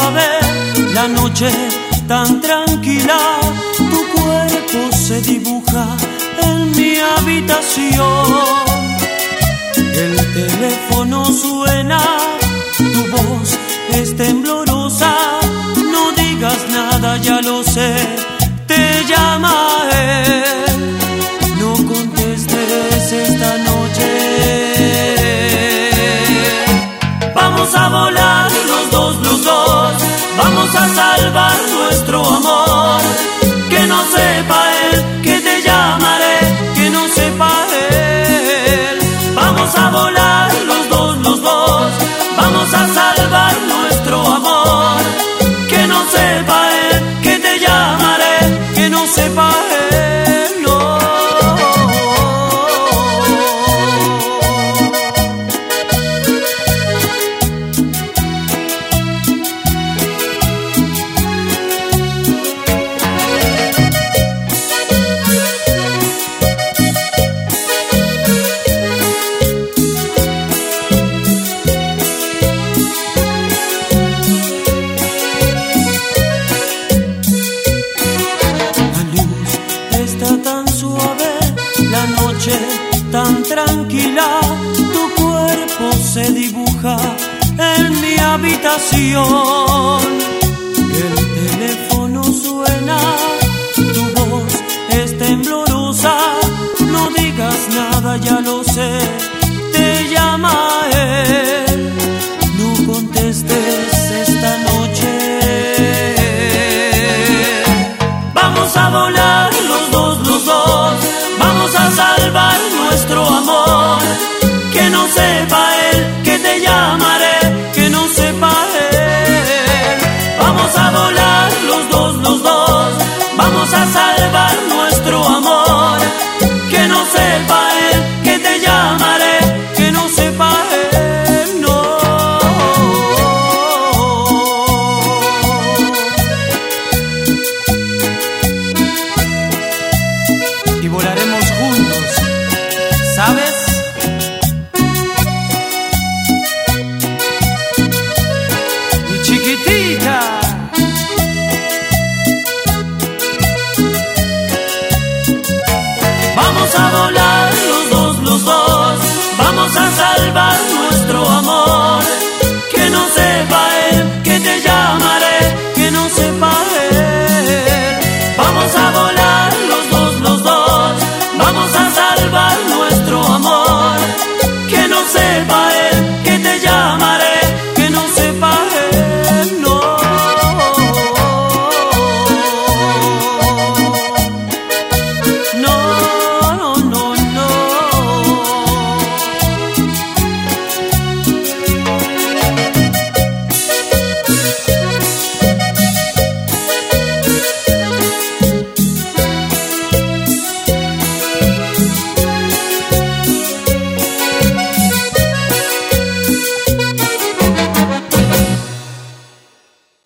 suave, la noche tan tranquila, tu cuerpo se dibuja en mi habitación. El teléfono suena, tu voz es temblorosa, no digas nada, ya lo sé, te llama él, no contestes esta noche. Vamos a volar los dos, vamos a salvar nuestro amor. Que no sepa él que te llamaré, que no sepa él. Vamos a volar los dos, vamos a salvar nuestro amor. Que no sepa él que te llamaré, que no sepa él, no. Tan tranquila, tu cuerpo se dibuja en mi habitación. El teléfono suena, tu voz es temblorosa, no digas nada, ya lo sé, te llama él, no contestes esta noche. Vamos a volar los dos, vamos a salvar nuestro amor. Que no sepa él que te llamaré, que no sepa él. Vamos a volar los dos, vamos a salvar